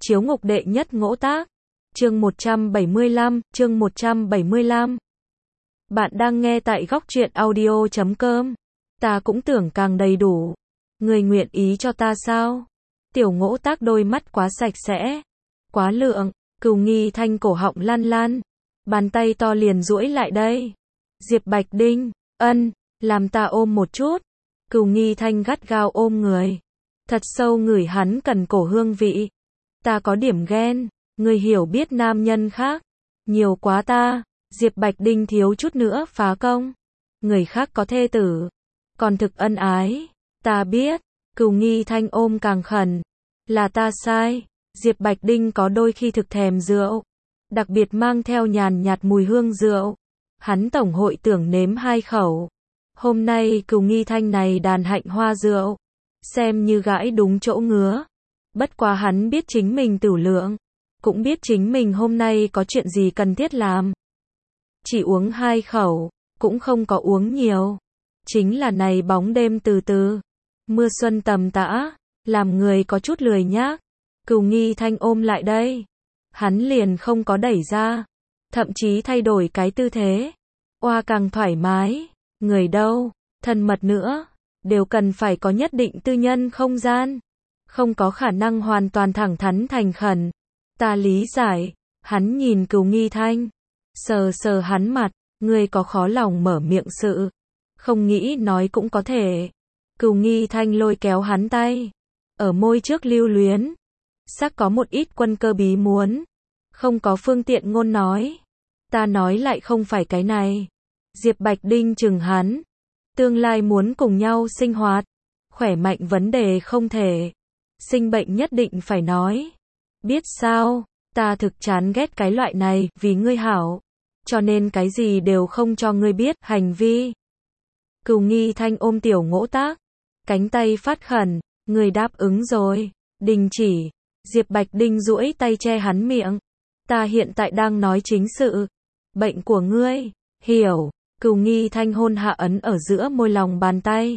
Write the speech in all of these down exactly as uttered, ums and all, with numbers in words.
Chiếu ngục đệ nhất ngỗ tác. Chương một trăm bảy mươi lăm, chương một trăm bảy mươi lăm. Bạn đang nghe tại góc truyện audio chấm com. Ta cũng tưởng càng đầy đủ. Người nguyện ý cho ta sao? Tiểu ngỗ tác đôi mắt quá sạch sẽ, quá lượng, Cửu Nghi Thanh cổ họng lan lan. Bàn tay to liền duỗi lại đây. Diệp Bạch Đinh, ân, làm ta ôm một chút. Cửu Nghi Thanh gắt gao ôm người. Thật sâu ngửi hắn cần cổ hương vị. Ta có điểm ghen, người hiểu biết nam nhân khác. Nhiều quá ta, Diệp Bạch Đinh thiếu chút nữa phá công. Người khác có thê tử, còn thực ân ái. Ta biết, Cửu Nghi Thanh ôm càng khẩn. Là ta sai, Diệp Bạch Đinh có đôi khi thực thèm rượu. Đặc biệt mang theo nhàn nhạt mùi hương rượu. Hắn tổng hội tưởng nếm hai khẩu. Hôm nay Cửu Nghi Thanh này đàn hạnh hoa rượu, xem như gãi đúng chỗ ngứa. Bất quá hắn biết chính mình tửu lượng, cũng biết chính mình hôm nay có chuyện gì cần thiết làm. Chỉ uống hai khẩu, cũng không có uống nhiều. Chính là này bóng đêm từ từ, mưa xuân tầm tã, làm người có chút lười nhác. Cửu Nghi Thanh ôm lại đây, hắn liền không có đẩy ra, thậm chí thay đổi cái tư thế. Oa càng thoải mái, người đâu, thân mật nữa, đều cần phải có nhất định tư nhân không gian. Không có khả năng hoàn toàn thẳng thắn thành khẩn. Ta lý giải. Hắn nhìn Cửu Nghi Thanh, sờ sờ hắn mặt, ngươi có khó lòng mở miệng sự, không nghĩ nói cũng có thể. Cửu Nghi Thanh lôi kéo hắn tay, ở môi trước lưu luyến. Sắc có một ít quân cơ bí muốn, không có phương tiện ngôn nói. Ta nói lại không phải cái này. Diệp Bạch Đinh chừng hắn, tương lai muốn cùng nhau sinh hoạt, khỏe mạnh vấn đề không thể. Sinh bệnh nhất định phải nói. Biết sao, ta thực chán ghét cái loại này, vì ngươi hảo, cho nên cái gì đều không cho ngươi biết, hành vi. Cửu Nghi Thanh ôm tiểu ngỗ tác, cánh tay phát khẩn, ngươi đáp ứng rồi, đình chỉ. Diệp Bạch Đinh duỗi tay che hắn miệng. Ta hiện tại đang nói chính sự. Bệnh của ngươi, hiểu. Cửu Nghi Thanh hôn hạ ấn ở giữa môi lòng bàn tay.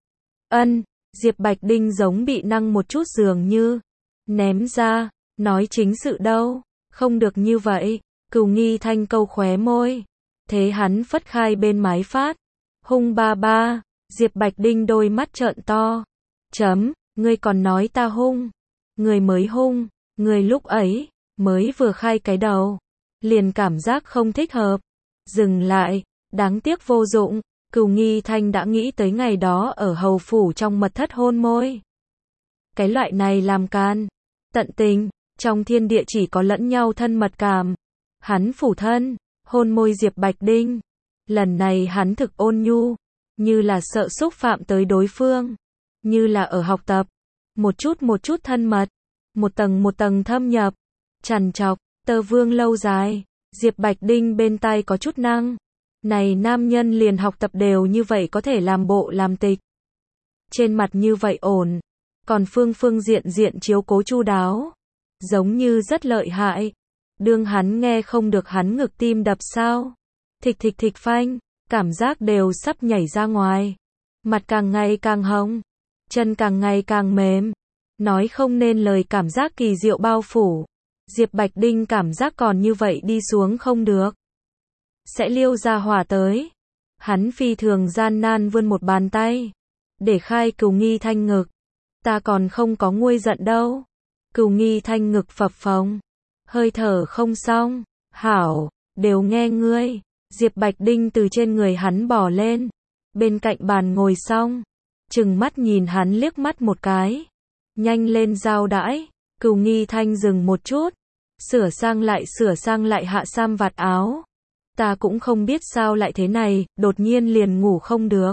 Ân. Diệp Bạch Đinh giống bị năng một chút dường như ném ra, nói chính sự đâu, không được như vậy. Cửu Nghi Thanh câu khóe môi, thế hắn phất khai bên mái phát. Hung ba ba. Diệp Bạch Đinh đôi mắt trợn to. Chấm, ngươi còn nói ta hung. Người mới hung, người lúc ấy mới vừa khai cái đầu, liền cảm giác không thích hợp. Dừng lại, đáng tiếc vô dụng. Cửu Nghi Thanh đã nghĩ tới ngày đó ở hầu phủ trong mật thất hôn môi. Cái loại này làm can, tận tình, trong thiên địa chỉ có lẫn nhau thân mật cảm. Hắn phủ thân, hôn môi Diệp Bạch Đinh. Lần này hắn thực ôn nhu, như là sợ xúc phạm tới đối phương, như là ở học tập. Một chút một chút thân mật, một tầng một tầng thâm nhập, trằn trọc, tơ vương lâu dài. Diệp Bạch Đinh bên tai có chút năng. Này nam nhân liền học tập đều như vậy có thể làm bộ làm tịch. Trên mặt như vậy ổn, còn phương phương diện diện chiếu cố chu đáo, giống như rất lợi hại. Đương hắn nghe không được hắn ngực tim đập sao. Thịch thịch thịch phanh, cảm giác đều sắp nhảy ra ngoài. Mặt càng ngày càng hồng, chân càng ngày càng mềm. Nói không nên lời cảm giác kỳ diệu bao phủ. Diệp Bạch Đinh cảm giác còn như vậy đi xuống không được, sẽ liêu ra hỏa tới. Hắn phi thường gian nan vươn một bàn tay, để khai Cửu Nghi Thanh ngực. Ta còn không có nguôi giận đâu. Cửu Nghi Thanh ngực phập phồng, hơi thở không xong. Hảo, đều nghe ngươi. Diệp Bạch Đinh từ trên người hắn bò lên, bên cạnh bàn ngồi xong, trừng mắt nhìn hắn liếc mắt một cái. Nhanh lên giao đãi. Cửu Nghi Thanh dừng một chút, sửa sang lại sửa sang lại hạ sam vạt áo. Ta cũng không biết sao lại thế này, đột nhiên liền ngủ không được.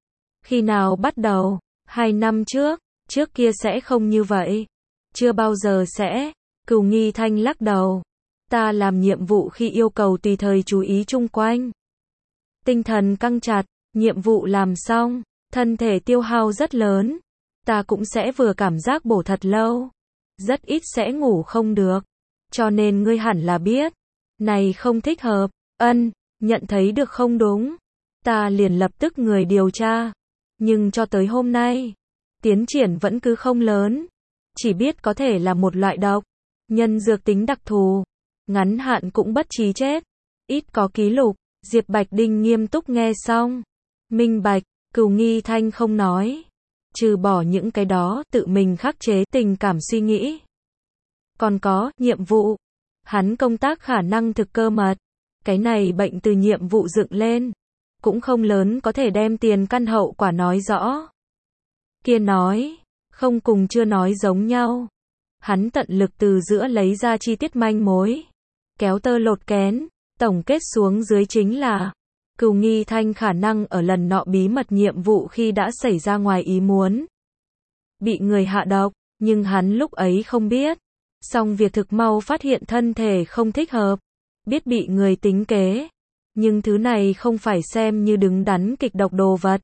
Khi nào bắt đầu? Hai năm trước, trước kia sẽ không như vậy. Chưa bao giờ sẽ. Cửu Nghi Thanh lắc đầu. Ta làm nhiệm vụ khi yêu cầu tùy thời chú ý chung quanh. Tinh thần căng chặt, nhiệm vụ làm xong, thân thể tiêu hao rất lớn. Ta cũng sẽ vừa cảm giác bổ thật lâu. Rất ít sẽ ngủ không được. Cho nên ngươi hẳn là biết. Này không thích hợp. Ân, nhận thấy được không đúng. Ta liền lập tức người điều tra. Nhưng cho tới hôm nay, tiến triển vẫn cứ không lớn. Chỉ biết có thể là một loại độc. Nhân dược tính đặc thù, ngắn hạn cũng bất chí chết, ít có ký lục. Diệp Bạch Đinh nghiêm túc nghe xong. Minh bạch, Cửu Nghi Thanh không nói. Trừ bỏ những cái đó, tự mình khắc chế tình cảm suy nghĩ. Còn có, nhiệm vụ. Hắn công tác khả năng thực cơ mật. Cái này bệnh từ nhiệm vụ dựng lên. Cũng không lớn có thể đem tiền căn hậu quả nói rõ. Kia nói, không cùng chưa nói giống nhau. Hắn tận lực từ giữa lấy ra chi tiết manh mối. Kéo tơ lột kén, tổng kết xuống dưới chính là Cửu Nghi Thanh khả năng ở lần nọ bí mật nhiệm vụ khi đã xảy ra ngoài ý muốn. Bị người hạ độc, nhưng hắn lúc ấy không biết. Song việc thực mau phát hiện thân thể không thích hợp. Biết bị người tính kế. Nhưng thứ này không phải xem như đứng đắn kịch độc đồ vật.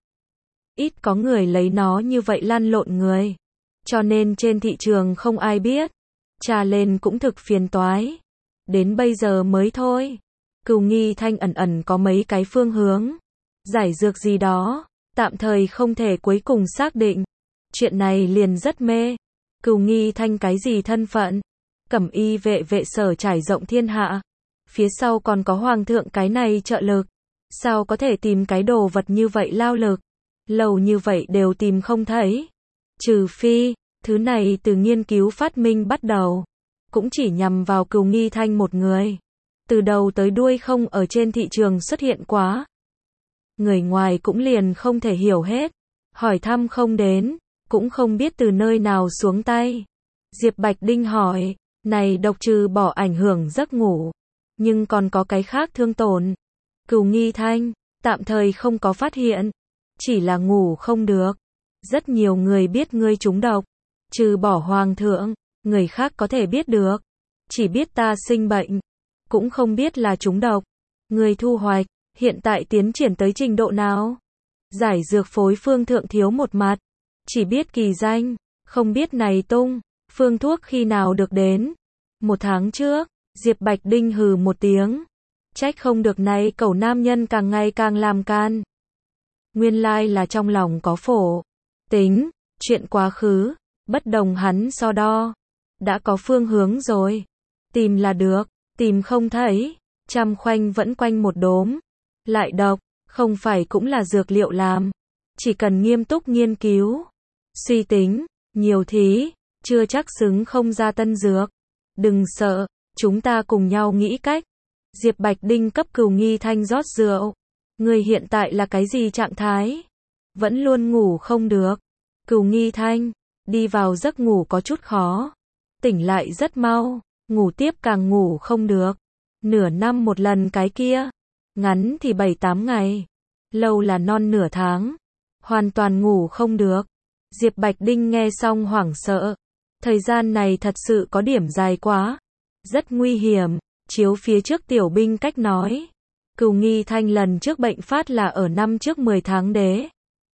Ít có người lấy nó như vậy lăn lộn người. Cho nên trên thị trường không ai biết. Tra lên cũng thực phiền toái. Đến bây giờ mới thôi. Cửu Nghi Thanh ẩn ẩn có mấy cái phương hướng. Giải dược gì đó. Tạm thời không thể cuối cùng xác định. Chuyện này liền rất mê. Cửu Nghi Thanh cái gì thân phận? Cẩm y vệ vệ sở trải rộng thiên hạ. Phía sau còn có hoàng thượng cái này trợ lực. Sao có thể tìm cái đồ vật như vậy lao lực? Lâu như vậy đều tìm không thấy. Trừ phi, thứ này từ nghiên cứu phát minh bắt đầu. Cũng chỉ nhằm vào Cửu Nghi Thanh một người. Từ đầu tới đuôi không ở trên thị trường xuất hiện quá. Người ngoài cũng liền không thể hiểu hết. Hỏi thăm không đến. Cũng không biết từ nơi nào xuống tay. Diệp Bạch Đinh hỏi. Này độc trừ bỏ ảnh hưởng giấc ngủ. Nhưng còn có cái khác thương tổn. Cửu Nghi Thanh, tạm thời không có phát hiện. Chỉ là ngủ không được. Rất nhiều người biết ngươi trúng độc. Trừ bỏ hoàng thượng, người khác có thể biết được. Chỉ biết ta sinh bệnh. Cũng không biết là trúng độc. Người thu hoạch, hiện tại tiến triển tới trình độ nào? Giải dược phối phương thượng thiếu một mặt. Chỉ biết kỳ danh, không biết này tung. Phương thuốc khi nào được đến? Một tháng trước, Diệp Bạch Đinh hừ một tiếng. Trách không được này cẩu nam nhân càng ngày càng làm can. Nguyên lai là trong lòng có phổ. Tính, chuyện quá khứ, bất đồng hắn so đo. Đã có phương hướng rồi. Tìm là được, tìm không thấy. Trăm khoanh vẫn quanh một đốm. Lại độc, không phải cũng là dược liệu làm. Chỉ cần nghiêm túc nghiên cứu. Suy tính, nhiều thí, chưa chắc xứng không ra tân dược. Đừng sợ, chúng ta cùng nhau nghĩ cách. Diệp Bạch Đinh cấp Cửu Nghi Thanh rót rượu. Người hiện tại là cái gì trạng thái? Vẫn luôn ngủ không được. Cửu Nghi Thanh, đi vào giấc ngủ có chút khó. Tỉnh lại rất mau, ngủ tiếp càng ngủ không được. Nửa năm một lần cái kia. Ngắn thì bảy tám ngày. Lâu là non nửa tháng. Hoàn toàn ngủ không được. Diệp Bạch Đinh nghe xong hoảng sợ. Thời gian này thật sự có điểm dài quá. Rất nguy hiểm. Chiếu phía trước tiểu binh cách nói. Cửu Nghi Thanh lần trước bệnh phát là ở năm trước mười tháng đế.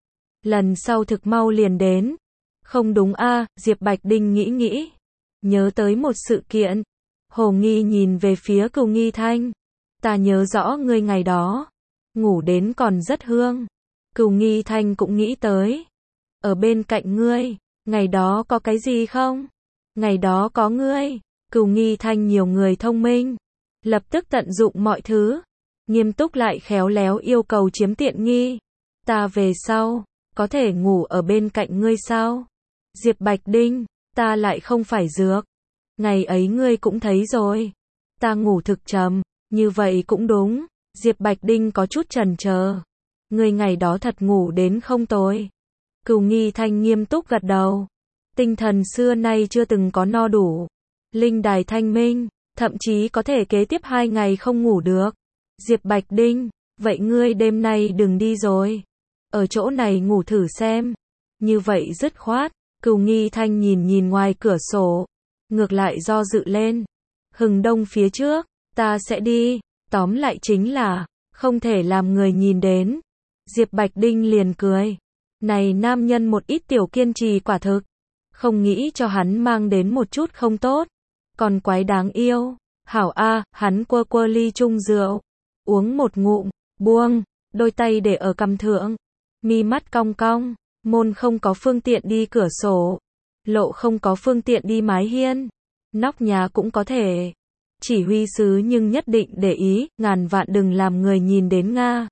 Lần sau thực mau liền đến. Không đúng a, Diệp Bạch Đinh nghĩ nghĩ. Nhớ tới một sự kiện. Hồ Nghi nhìn về phía Cửu Nghi Thanh. Ta nhớ rõ ngươi ngày đó. Ngủ đến còn rất hương. Cửu Nghi Thanh cũng nghĩ tới. Ở bên cạnh ngươi, ngày đó có cái gì không? Ngày đó có ngươi. Cửu Nghi Thanh nhiều người thông minh. Lập tức tận dụng mọi thứ. Nghiêm túc lại khéo léo yêu cầu chiếm tiện nghi. Ta về sau, có thể ngủ ở bên cạnh ngươi sao? Diệp Bạch Đinh, ta lại không phải dược. Ngày ấy ngươi cũng thấy rồi. Ta ngủ thực trầm, như vậy cũng đúng. Diệp Bạch Đinh có chút chần chờ. Ngươi ngày đó thật ngủ đến không tồi. Cửu Nghi Thanh nghiêm túc gật đầu. Tinh thần xưa nay chưa từng có no đủ. Linh đài thanh minh, thậm chí có thể kế tiếp hai ngày không ngủ được. Diệp Bạch Đinh, vậy ngươi đêm nay đừng đi rồi. Ở chỗ này ngủ thử xem. Như vậy dứt khoát. Cửu Nghi Thanh nhìn nhìn ngoài cửa sổ. Ngược lại do dự lên. Hừng đông phía trước, ta sẽ đi. Tóm lại chính là, không thể làm người nhìn đến. Diệp Bạch Đinh liền cười. Này nam nhân một ít tiểu kiên trì quả thực. Không nghĩ cho hắn mang đến một chút không tốt. Còn quái đáng yêu. Hảo a, hắn quơ quơ ly chung rượu. Uống một ngụm, buông, đôi tay để ở cằm thượng. Mi mắt cong cong, môn không có phương tiện đi cửa sổ. Lộ không có phương tiện đi mái hiên. Nóc nhà cũng có thể. Chỉ huy sứ nhưng nhất định để ý, ngàn vạn đừng làm người nhìn đến Nga.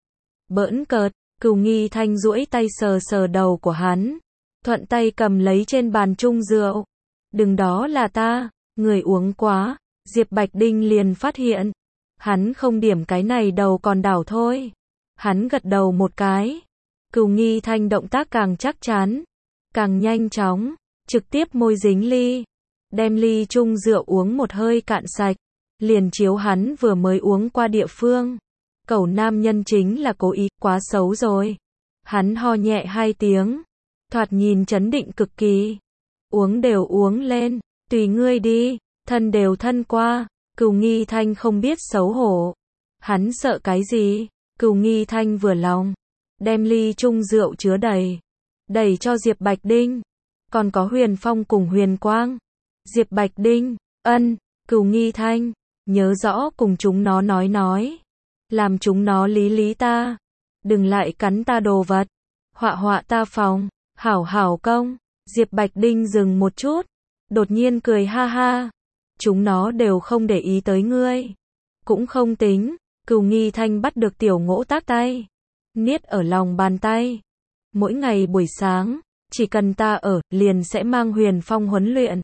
Bỡn cợt, Cửu Nghi Thanh duỗi tay sờ sờ đầu của hắn. Thuận tay cầm lấy trên bàn chung rượu. Đừng, đó là ta, người uống quá. Diệp Bạch Đinh liền phát hiện. Hắn không điểm cái này đầu còn đảo thôi. Hắn gật đầu một cái. Cửu Nghi Thanh động tác càng chắc chắn, càng nhanh chóng, trực tiếp môi dính ly. Đem ly chung rượu uống một hơi cạn sạch. Liền chiếu hắn vừa mới uống qua địa phương. Cẩu nam nhân chính là cố ý, quá xấu rồi. Hắn ho nhẹ hai tiếng. Thoạt nhìn chấn định cực kỳ. Uống đều uống lên, tùy ngươi đi, thân đều thân qua. Cửu Nghi Thanh không biết xấu hổ. Hắn sợ cái gì? Cửu Nghi Thanh vừa lòng. Đem ly chung rượu chứa đầy. Đẩy cho Diệp Bạch Đinh. Còn có Huyền Phong cùng Huyền Quang. Diệp Bạch Đinh, ân, Cửu Nghi Thanh, nhớ rõ cùng chúng nó nói nói. Làm chúng nó lý lý ta. Đừng lại cắn ta đồ vật. Họa họa ta phòng. Hảo hảo công. Diệp Bạch Đinh dừng một chút. Đột nhiên cười ha ha. Chúng nó đều không để ý tới ngươi. Cũng không tính. Cửu Nghi Thanh bắt được tiểu ngỗ tác tay. Niết ở lòng bàn tay. Mỗi ngày buổi sáng, chỉ cần ta ở, liền sẽ mang Huyền Phong huấn luyện.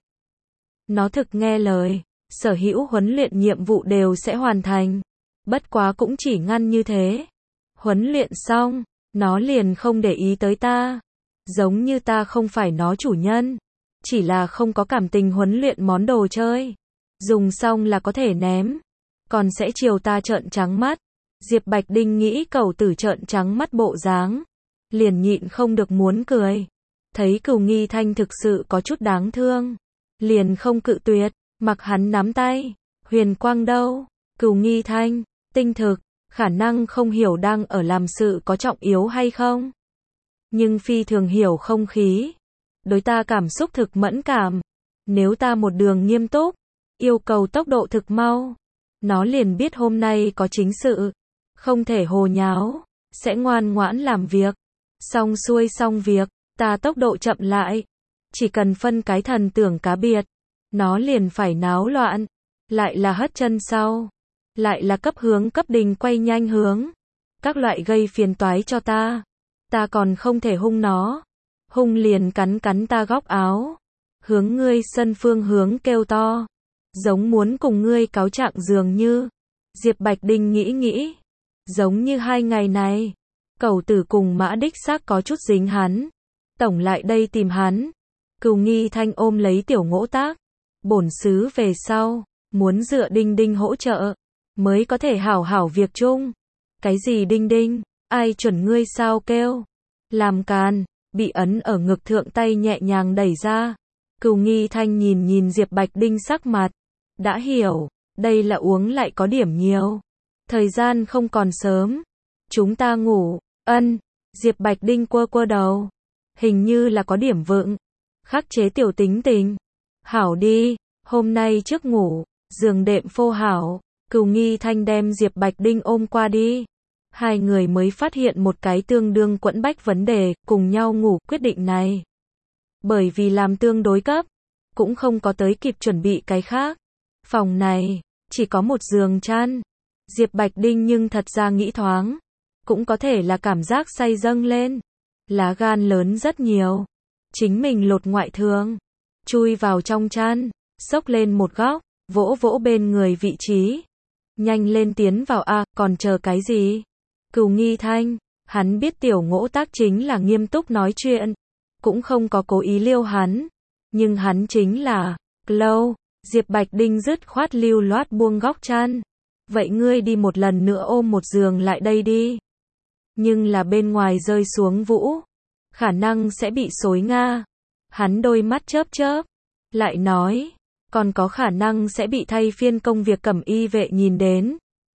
Nó thực nghe lời. Sở hữu huấn luyện nhiệm vụ đều sẽ hoàn thành. Bất quá cũng chỉ ngăn như thế. Huấn luyện xong, nó liền không để ý tới ta. Giống như ta không phải nó chủ nhân. Chỉ là không có cảm tình huấn luyện món đồ chơi. Dùng xong là có thể ném. Còn sẽ chiều ta trợn trắng mắt. Diệp Bạch Đinh nghĩ cẩu tử trợn trắng mắt bộ dáng. Liền nhịn không được muốn cười. Thấy Cửu Nghi Thanh thực sự có chút đáng thương. Liền không cự tuyệt, mặc hắn nắm tay. Huyền Quang đâu? Cửu Nghi Thanh, tinh thực, khả năng không hiểu đang ở làm sự có trọng yếu hay không. Nhưng phi thường hiểu không khí. Đối ta cảm xúc thực mẫn cảm. Nếu ta một đường nghiêm túc, yêu cầu tốc độ thực mau, nó liền biết hôm nay có chính sự. Không thể hồ nháo, sẽ ngoan ngoãn làm việc. Xong xuôi xong việc, ta tốc độ chậm lại. Chỉ cần phân cái thần tưởng cá biệt, nó liền phải náo loạn. Lại là hất chân sau. Lại là cấp hướng cấp đình quay nhanh hướng. Các loại gây phiền toái cho ta. Ta còn không thể hung nó. Hung liền cắn cắn ta góc áo. Hướng ngươi sân phương hướng kêu to. Giống muốn cùng ngươi cáo trạng dường như. Diệp Bạch Đinh nghĩ nghĩ. Giống như hai ngày này. Cẩu tử cùng Mã đích xác có chút dính hắn. Tổng lại đây tìm hắn. Cửu Nghi Thanh ôm lấy tiểu ngỗ tác. Bổn xứ về sau. Muốn dựa Đinh Đinh hỗ trợ. Mới có thể hảo hảo việc chung. Cái gì Đinh Đinh? Ai chuẩn ngươi sao kêu? Làm càn. Bị ấn ở ngực thượng tay nhẹ nhàng đẩy ra. Cửu Nghi Thanh nhìn nhìn Diệp Bạch Đinh sắc mặt. Đã hiểu. Đây là uống lại có điểm nhiều. Thời gian không còn sớm. Chúng ta ngủ. Ân. Diệp Bạch Đinh quơ quơ đầu. Hình như là có điểm vựng. Khắc chế tiểu tính tình. Hảo đi. Hôm nay trước ngủ. Giường đệm phô hảo. Cửu Nghi Thanh đem Diệp Bạch Đinh ôm qua đi. Hai người mới phát hiện một cái tương đương quẫn bách vấn đề. Cùng nhau ngủ quyết định này. Bởi vì làm tương đối cấp. Cũng không có tới kịp chuẩn bị cái khác. Phòng này. Chỉ có một giường chăn. Diệp Bạch Đinh nhưng thật ra nghĩ thoáng. Cũng có thể là cảm giác say dâng lên. Lá gan lớn rất nhiều. Chính mình lột ngoại thương. Chui vào trong chăn. Xốc lên một góc. Vỗ vỗ bên người vị trí. Nhanh lên tiến vào a, còn chờ cái gì? Cửu Nghi Thanh. Hắn biết tiểu ngỗ tác chính là nghiêm túc nói chuyện. Cũng không có cố ý liêu hắn. Nhưng hắn chính là Lâu. Diệp Bạch Đinh dứt khoát lưu loát buông góc chăn. Vậy ngươi đi một lần nữa ôm một giường lại đây đi. Nhưng là bên ngoài rơi xuống vũ. Khả năng sẽ bị xối Nga. Hắn đôi mắt chớp chớp. Lại nói. Còn có khả năng sẽ bị thay phiên công việc cẩm y vệ nhìn đến.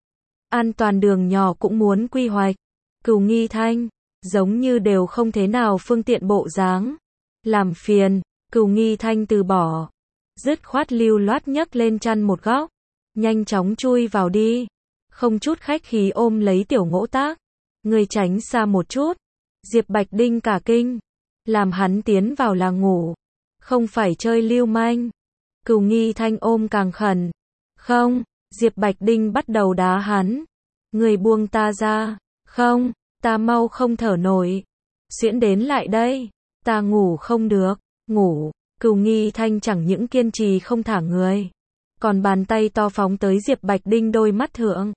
An toàn đường nhỏ cũng muốn quy hoạch. Cửu Nghi Thanh. Giống như đều không thế nào phương tiện bộ dáng. Làm phiền. Cửu Nghi Thanh từ bỏ. Dứt khoát lưu loát nhấc lên chăn một góc. Nhanh chóng chui vào đi. Không chút khách khí ôm lấy tiểu ngỗ tác. Người tránh xa một chút. Diệp Bạch Đinh cả kinh. Làm hắn tiến vào là ngủ. Không phải chơi lưu manh. Cửu Nghi Thanh ôm càng khẩn. Không, Diệp Bạch Đinh bắt đầu đá hắn. Người buông ta ra. Không, ta mau không thở nổi. Xuyễn đến lại đây. Ta ngủ không được. Ngủ. Cửu Nghi Thanh chẳng những kiên trì không thả người, còn bàn tay to phóng tới Diệp Bạch Đinh đôi mắt thượng.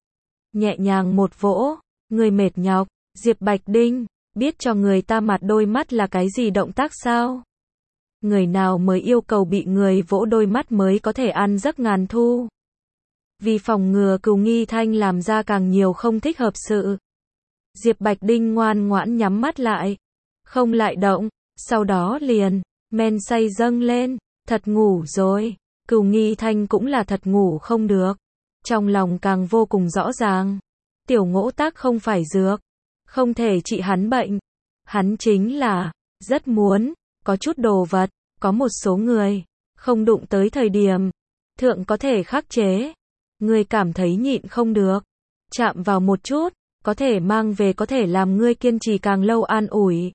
Nhẹ nhàng một vỗ. Người mệt nhọc. Diệp Bạch Đinh, biết cho người ta mặt đôi mắt là cái gì động tác sao? Người nào mới yêu cầu bị người vỗ đôi mắt mới có thể ăn giấc ngàn thu? Vì phòng ngừa Cửu Nghi Thanh làm ra càng nhiều không thích hợp sự, Diệp Bạch Đinh ngoan ngoãn nhắm mắt lại, không lại động, sau đó liền, men say dâng lên, thật ngủ rồi. Cửu Nghi Thanh cũng là thật ngủ không được, trong lòng càng vô cùng rõ ràng, Tiểu Ngỗ Tác không phải dược, không thể trị hắn bệnh, hắn chính là, rất muốn, có chút đồ vật, có một số người, không đụng tới thời điểm, thượng có thể khắc chế, ngươi cảm thấy nhịn không được, chạm vào một chút, có thể mang về có thể làm ngươi kiên trì càng lâu an ủi.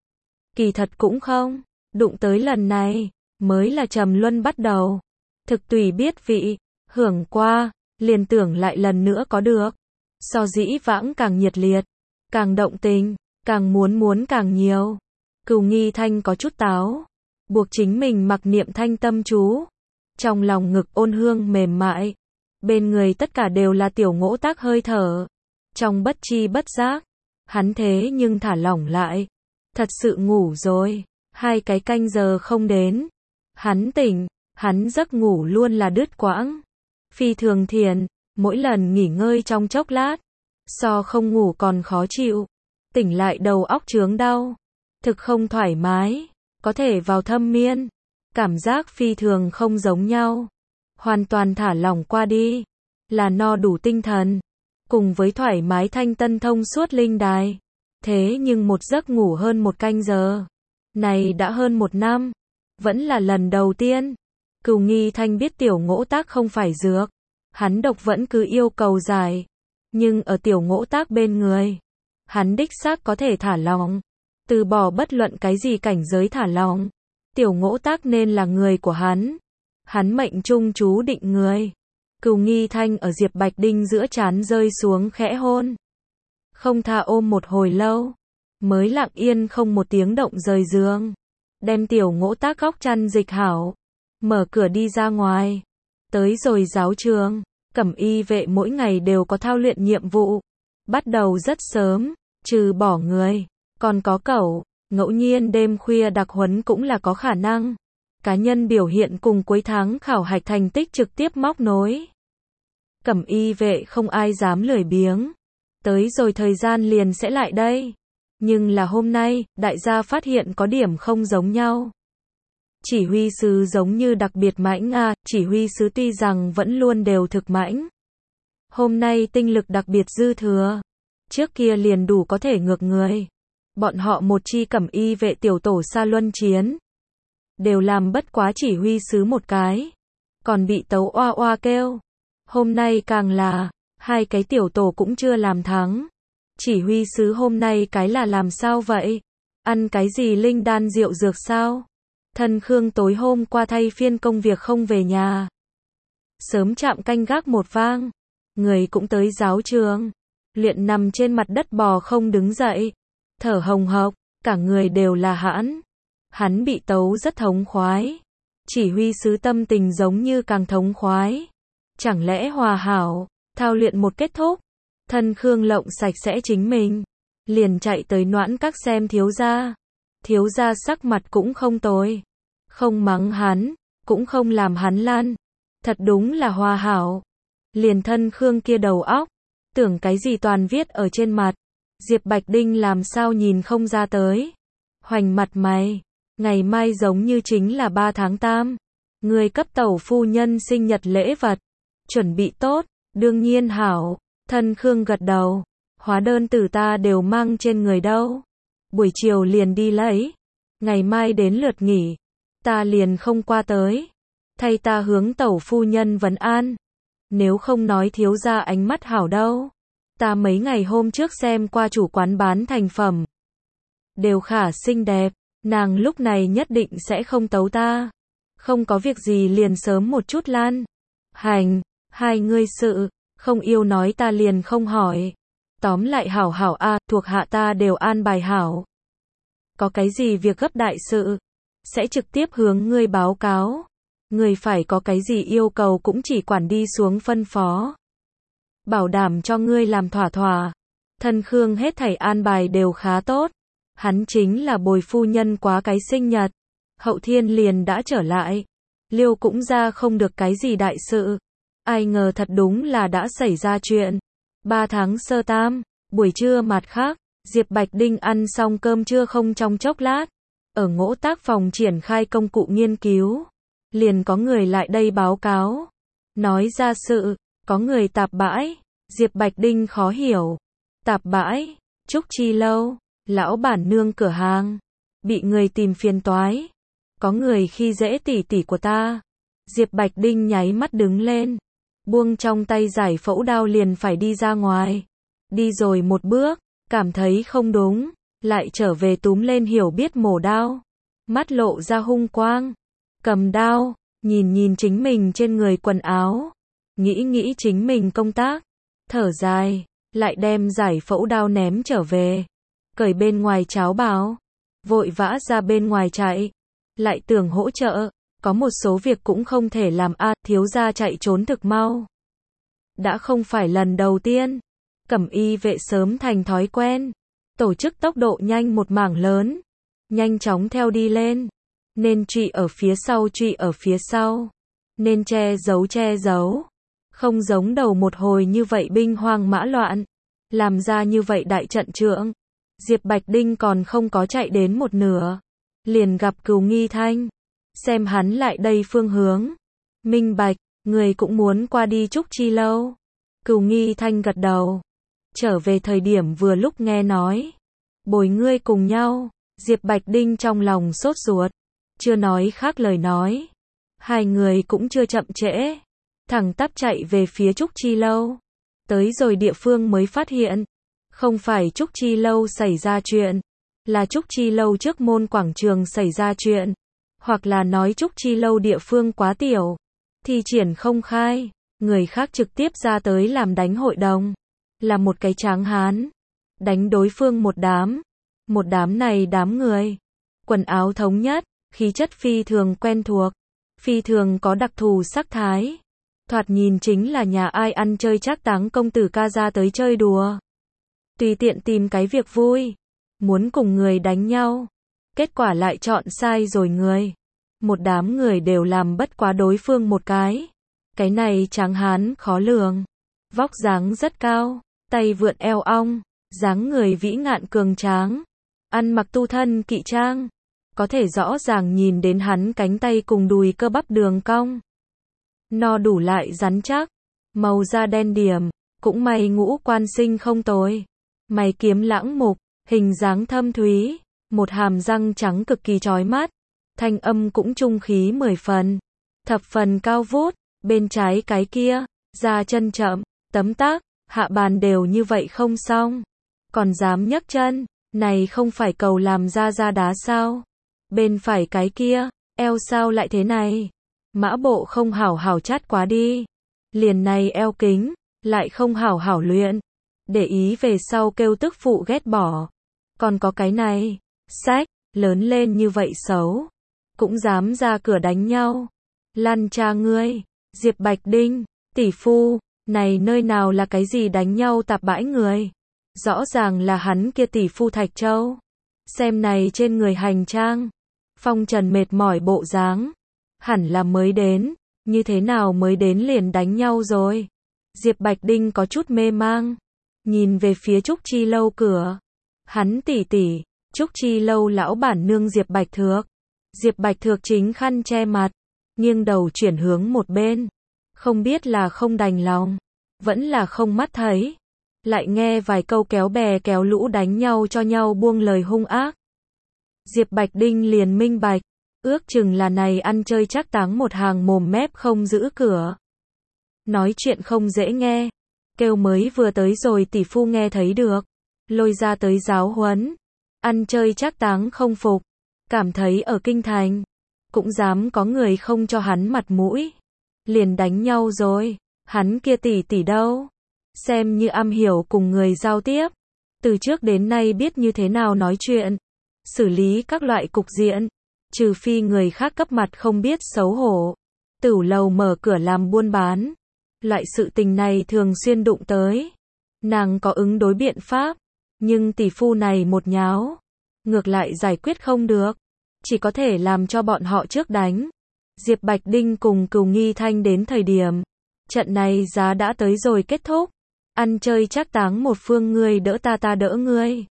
Kỳ thật cũng không, đụng tới lần này, mới là trầm luân bắt đầu, thực tùy biết vị, hưởng qua, liền tưởng lại lần nữa có được, so dĩ vãng càng nhiệt liệt, càng động tình, càng muốn muốn càng nhiều. Cửu Nghi Thanh có chút táo, buộc chính mình mặc niệm thanh tâm chú, trong lòng ngực ôn hương mềm mại, bên người tất cả đều là Tiểu Ngỗ Tác hơi thở, trong bất chi bất giác, hắn thế nhưng thả lỏng lại, thật sự ngủ rồi, hai cái canh giờ không đến, hắn tỉnh, hắn giấc ngủ luôn là đứt quãng, phi thường thiền, mỗi lần nghỉ ngơi trong chốc lát, so không ngủ còn khó chịu, tỉnh lại đầu óc chướng đau, thực không thoải mái, có thể vào thâm miên, cảm giác phi thường không giống nhau, hoàn toàn thả lỏng qua đi, là no đủ tinh thần, cùng với thoải mái thanh tân thông suốt linh đài, thế nhưng một giấc ngủ hơn một canh giờ, này đã hơn một năm, vẫn là lần đầu tiên. Cửu Nghi Thanh biết Tiểu Ngỗ Tác không phải dược, hắn độc vẫn cứ yêu cầu giải, nhưng ở Tiểu Ngỗ Tác bên người, hắn đích xác có thể thả lỏng, từ bỏ bất luận cái gì cảnh giới thả lỏng. Tiểu Ngỗ Tác nên là người của hắn, hắn mệnh trung chú định người. Cửu Nghi Thanh ở Diệp Bạch Đinh giữa trán rơi xuống khẽ hôn, không tha ôm một hồi lâu, mới lặng yên không một tiếng động rời giường, đem Tiểu Ngỗ Tác góc chăn dịch hảo, mở cửa đi ra ngoài. Tới rồi giáo trường, cẩm y vệ mỗi ngày đều có thao luyện nhiệm vụ, bắt đầu rất sớm, trừ bỏ người, còn có cẩu, ngẫu nhiên đêm khuya đặc huấn cũng là có khả năng. Cá nhân biểu hiện cùng cuối tháng khảo hạch thành tích trực tiếp móc nối. Cẩm y vệ không ai dám lười biếng, tới rồi thời gian liền sẽ lại đây. Nhưng là hôm nay, đại gia phát hiện có điểm không giống nhau. Chỉ huy sứ giống như đặc biệt mãnh a, à, chỉ huy sứ tuy rằng vẫn luôn đều thực mãnh. Hôm nay tinh lực đặc biệt dư thừa. Trước kia liền đủ có thể ngược người. Bọn họ một chi cẩm y vệ tiểu tổ xa luân chiến. Đều làm bất quá chỉ huy sứ một cái. Còn bị tấu oa oa kêu. Hôm nay càng là, hai cái tiểu tổ cũng chưa làm thắng. Chỉ huy sứ hôm nay cái là làm sao vậy? Ăn cái gì linh đan rượu dược sao? Thân Khương tối hôm qua thay phiên công việc không về nhà. Sớm chạm canh gác một vang. Người cũng tới giáo trường. Luyện nằm trên mặt đất bò không đứng dậy. Thở hồng hộc, cả người đều là hãn. Hắn bị tấu rất thống khoái. Chỉ huy sứ tâm tình giống như càng thống khoái. Chẳng lẽ hòa hảo, thao luyện một kết thúc. Thân Khương lộng sạch sẽ chính mình. Liền chạy tới Noãn Các xem thiếu gia. Thiếu gia sắc mặt cũng không tồi. Không mắng hắn, cũng không làm hắn lan. Thật đúng là hòa hảo. Liền Thân Khương kia đầu óc, tưởng cái gì toàn viết ở trên mặt. Diệp Bạch Đinh làm sao nhìn không ra tới. Hoành mặt mày, ngày mai giống như chính là ba tháng tam. Người cấp tẩu phu nhân sinh nhật lễ vật. Chuẩn bị tốt, đương nhiên hảo. Thân Khương gật đầu. Hóa đơn tử ta đều mang trên người đâu. Buổi chiều liền đi lấy. Ngày mai đến lượt nghỉ. Ta liền không qua tới. Thay ta hướng tẩu phu nhân vấn an. Nếu không nói thiếu gia ánh mắt hảo đâu. Ta mấy ngày hôm trước xem qua chủ quán bán thành phẩm. Đều khả xinh đẹp. Nàng lúc này nhất định sẽ không tấu ta. Không có việc gì liền sớm một chút lan. Hành, hai ngươi sự, không yêu nói ta liền không hỏi. Tóm lại hảo hảo a, thuộc hạ ta đều an bài hảo. Có cái gì việc gấp đại sự, sẽ trực tiếp hướng ngươi báo cáo. Ngươi phải có cái gì yêu cầu cũng chỉ quản đi xuống phân phó. Bảo đảm cho ngươi làm thỏa thỏa. Thân Khương hết thảy an bài đều khá tốt. Hắn chính là bồi phu nhân quá cái sinh nhật. Hậu thiên liền đã trở lại. Liêu cũng ra không được cái gì đại sự. Ai ngờ thật đúng là đã xảy ra chuyện. Ba tháng sơ tam, buổi trưa mặt khác, Diệp Bạch Đinh ăn xong cơm trưa không trong chốc lát. Ở ngỗ tác phòng triển khai công cụ nghiên cứu. Liền có người lại đây báo cáo. Nói ra sự, có người tạp bãi. Diệp Bạch Đinh khó hiểu. Tạp bãi, Trúc Chi Lâu, lão bản nương cửa hàng. Bị người tìm phiền toái. Có người khi dễ tỷ tỷ của ta. Diệp Bạch Đinh nháy mắt đứng lên. Buông trong tay giải phẫu đao liền phải đi ra ngoài. Đi rồi một bước, cảm thấy không đúng. Lại trở về túm lên hiểu biết mổ đao. Mắt lộ ra hung quang. Cầm đao, nhìn nhìn chính mình trên người quần áo. Nghĩ nghĩ chính mình công tác. Thở dài, lại đem giải phẫu đao ném trở về. Cởi bên ngoài cháo bào. Vội vã ra bên ngoài chạy. Lại tưởng hỗ trợ. Có một số việc cũng không thể làm a, thiếu gia chạy trốn thực mau. Đã không phải lần đầu tiên. Cẩm y vệ sớm thành thói quen. Tổ chức tốc độ nhanh một mảng lớn. Nhanh chóng theo đi lên. Nên truy ở phía sau truy ở phía sau. Nên che giấu che giấu. Không giống đầu một hồi như vậy binh hoang mã loạn. Làm ra như vậy đại trận trượng. Diệp Bạch Đinh còn không có chạy đến một nửa. Liền gặp Cửu Nghi Thanh. Xem hắn lại đây phương hướng. Minh bạch, người cũng muốn qua đi Trúc Chi Lâu. Cửu Nghi Thanh gật đầu. Trở về thời điểm vừa lúc nghe nói. Bồi ngươi cùng nhau. Diệp Bạch Đinh trong lòng sốt ruột. Chưa nói khác lời nói. Hai người cũng chưa chậm trễ. Thẳng tắp chạy về phía Trúc Chi Lâu. Tới rồi địa phương mới phát hiện. Không phải Trúc Chi Lâu xảy ra chuyện. Là Trúc Chi Lâu trước môn quảng trường xảy ra chuyện. Hoặc là nói Trúc Chi Lâu địa phương quá tiểu. Thi triển không khai. Người khác trực tiếp ra tới làm đánh hội đồng. Là một cái tráng hán. Đánh đối phương một đám. Một đám này đám người. Quần áo thống nhất. Khí chất phi thường quen thuộc. Phi thường có đặc thù sắc thái. Thoạt nhìn chính là nhà ai ăn chơi trác táng công tử ca ra tới chơi đùa. Tùy tiện tìm cái việc vui. Muốn cùng người đánh nhau. Kết quả lại chọn sai rồi người. Một đám người đều làm bất quá đối phương một cái. Cái này tráng hán khó lường. Vóc dáng rất cao. Tay vượn eo ong. Dáng người vĩ ngạn cường tráng. Ăn mặc tu thân kỵ trang. Có thể rõ ràng nhìn đến hắn cánh tay cùng đùi cơ bắp đường cong. No đủ lại rắn chắc. Màu da đen điểm. Cũng may ngũ quan sinh không tồi. Mày kiếm lãng mục. Hình dáng thâm thúy. Một hàm răng trắng cực kỳ chói mắt. Thanh âm cũng trung khí mười phần. Thập phần cao vút. Bên trái cái kia. Da chân chậm. Tấm tắc. Hạ bàn đều như vậy không xong. Còn dám nhấc chân. Này không phải cầu làm ra ra đá sao. Bên phải cái kia. Eo sao lại thế này. Mã bộ không hảo hảo chát quá đi. Liền này eo kính. Lại không hảo hảo luyện. Để ý về sau kêu tức phụ ghét bỏ. Còn có cái này. Sách. Lớn lên như vậy xấu. Cũng dám ra cửa đánh nhau. Lăn cha ngươi. Diệp Bạch Đinh. Tỷ phu. Này nơi nào là cái gì đánh nhau tạp bãi người. Rõ ràng là hắn kia tỷ phu Thạch Châu. Xem này trên người hành trang. Phong trần mệt mỏi bộ dáng. Hẳn là mới đến. Như thế nào mới đến liền đánh nhau rồi. Diệp Bạch Đinh có chút mê mang. Nhìn về phía Trúc Chi Lâu cửa. Hắn tỉ tỉ. Trúc Chi Lâu lão bản nương Diệp Bạch Thược. Diệp Bạch Thược chính khăn che mặt. Nghiêng đầu chuyển hướng một bên. Không biết là không đành lòng. Vẫn là không mắt thấy. Lại nghe vài câu kéo bè kéo lũ đánh nhau cho nhau buông lời hung ác. Diệp Bạch Đinh liền minh bạch. Ước chừng là này ăn chơi trác táng một hàng mồm mép không giữ cửa. Nói chuyện không dễ nghe. Kêu mới vừa tới rồi tỷ phu nghe thấy được. Lôi ra tới giáo huấn. Ăn chơi trác táng không phục. Cảm thấy ở kinh thành. cũng dám có người không cho hắn mặt mũi. Liền đánh nhau rồi, hắn kia tỷ tỷ đâu? Xem như am hiểu cùng người giao tiếp. Từ trước đến nay biết như thế nào nói chuyện, xử lý các loại cục diện, trừ phi người khác cấp mặt không biết xấu hổ. Tửu lầu mở cửa làm buôn bán, loại sự tình này thường xuyên đụng tới. Nàng có ứng đối biện pháp, nhưng tỷ phu này một nháo, ngược lại giải quyết không được, chỉ có thể làm cho bọn họ trước đánh. Diệp Bạch Đinh cùng Cửu Nghi Thanh đến thời điểm, trận này giá đã tới rồi kết thúc. Ăn chơi chắc táng một phương, ngươi đỡ ta ta đỡ ngươi.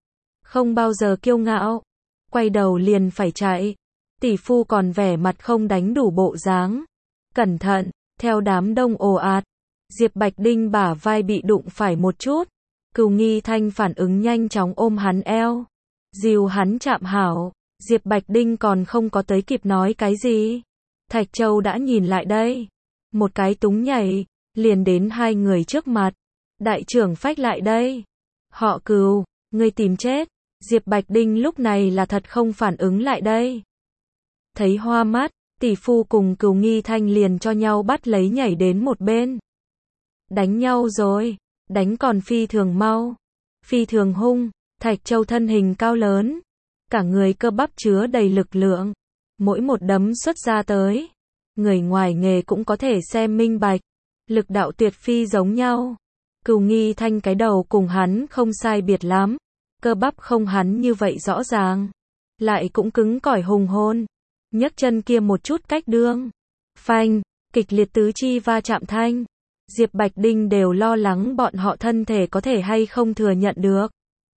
Không bao giờ kiêu ngạo, quay đầu liền phải chạy. Tỷ phu còn vẻ mặt không đánh đủ bộ dáng. Cẩn thận, theo đám đông ồ ạt, Diệp Bạch Đinh bả vai bị đụng phải một chút. Cửu Nghi Thanh phản ứng nhanh chóng ôm hắn eo, dìu hắn chạm hảo. Diệp Bạch Đinh còn không có tới kịp nói cái gì, Thạch Châu đã nhìn lại đây, một cái túng nhảy, liền đến hai người trước mặt. Đại trưởng Phách lại đây. Họ Cửu, ngươi tìm chết. Diệp Bạch Đinh lúc này là thật không phản ứng lại đây. Thấy hoa mắt, tỷ phu cùng Cửu Nghi Thanh liền cho nhau bắt lấy nhảy đến một bên. Đánh nhau rồi, đánh còn phi thường mau, phi thường hung. Thạch Châu thân hình cao lớn, cả người cơ bắp chứa đầy lực lượng, mỗi một đấm xuất ra tới, người ngoài nghề cũng có thể xem minh bạch, lực đạo tuyệt phi giống nhau. Cửu Nghi Thanh cái đầu cùng hắn không sai biệt lắm, cơ bắp không hắn như vậy rõ ràng, lại cũng cứng cỏi hùng hồn, nhấc chân kia một chút cách đương, phanh, kịch liệt tứ chi va chạm thanh. Diệp Bạch Đinh đều lo lắng bọn họ thân thể có thể hay không thừa nhận được,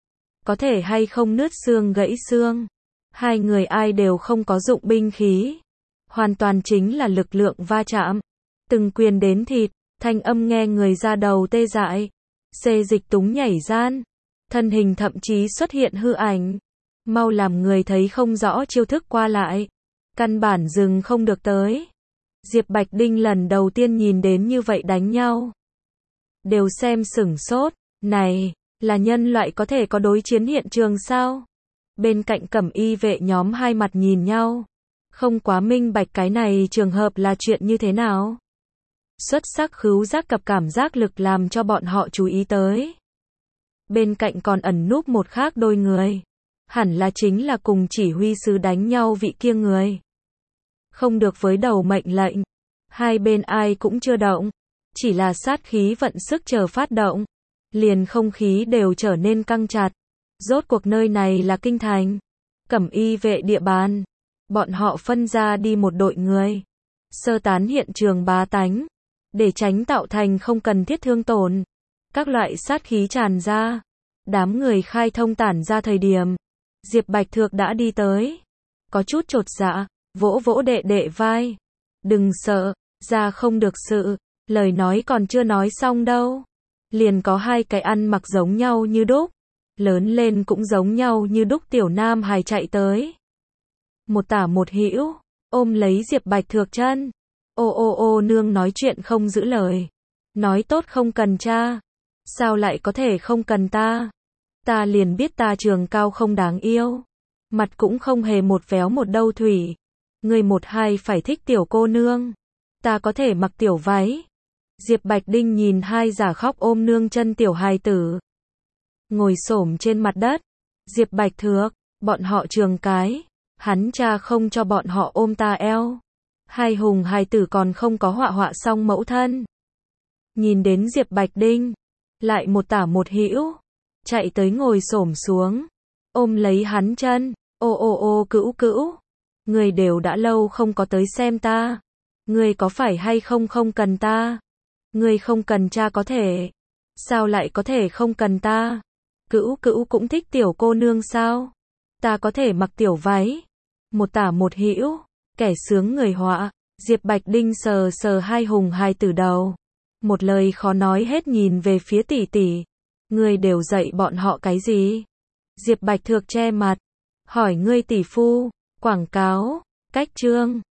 có thể hay không nứt xương gãy xương. Hai người ai đều không có dụng binh khí, hoàn toàn chính là lực lượng va chạm, từng quyền đến thịt, thanh âm nghe người ra đầu tê dại. Xê Dịch túng nhảy gian, thân hình thậm chí xuất hiện hư ảnh, mau làm người thấy không rõ chiêu thức qua lại, căn bản dừng không được tới. Diệp Bạch Đinh lần đầu tiên nhìn đến như vậy đánh nhau, đều xem sửng sốt, này, là nhân loại có thể có đối chiến hiện trường sao? Bên cạnh cẩm y vệ nhóm hai mặt nhìn nhau, không quá minh bạch cái này trường hợp là chuyện như thế nào. Xuất sắc khứu giác cập cảm giác lực làm cho bọn họ chú ý tới. Bên cạnh còn ẩn núp một khác đôi người, hẳn là chính là cùng chỉ huy sứ đánh nhau vị kia người. Không được với đầu mệnh lệnh, hai bên ai cũng chưa động, chỉ là sát khí vận sức chờ phát động, liền không khí đều trở nên căng chặt. Rốt cuộc nơi này là kinh thành, cẩm y vệ địa bàn, bọn họ phân ra đi một đội người, sơ tán hiện trường bá tánh, để tránh tạo thành không cần thiết thương tổn. Các loại sát khí tràn ra, đám người khai thông tản ra thời điểm, Diệp Bạch Thược đã đi tới, có chút chột dạ, vỗ vỗ đệ đệ vai, đừng sợ, ra không được sự. Lời nói còn chưa nói xong đâu, liền có hai cái ăn mặc giống nhau như đúc, lớn lên cũng giống nhau như đúc tiểu nam hài chạy tới. Một tả một hữu, ôm lấy Diệp Bạch Thược chân. Ô ô ô nương nói chuyện không giữ lời. Nói tốt không cần cha. Sao lại có thể không cần ta? Ta liền biết ta trường cao không đáng yêu. Mặt cũng không hề một véo một đâu thủy. Người một hai phải thích tiểu cô nương. Ta có thể mặc tiểu váy. Diệp Bạch Đinh nhìn hai giả khóc ôm nương chân tiểu hài tử, ngồi xổm trên mặt đất. Diệp Bạch Thược, bọn họ trường cái, hắn cha không cho bọn họ ôm ta eo. Hai hùng hài tử còn không có họa họa xong mẫu thân. Nhìn đến Diệp Bạch Đinh, lại một tả một hữu, chạy tới ngồi xổm xuống, ôm lấy hắn chân. Ô ô ô cữu cữu, người đều đã lâu không có tới xem ta, người có phải hay không không cần ta? Người không cần cha có thể, sao lại có thể không cần ta? Cữu cữu cũng thích tiểu cô nương sao? Ta có thể mặc tiểu váy. Một tả một hữu, kẻ sướng người họa. Diệp Bạch Đinh sờ sờ hai hùng hài tử đầu, một lời khó nói hết nhìn về phía tỷ tỷ. Ngươi đều dạy bọn họ cái gì? Diệp Bạch Thược che mặt, hỏi ngươi tỷ phu, quảng cáo, cách chương.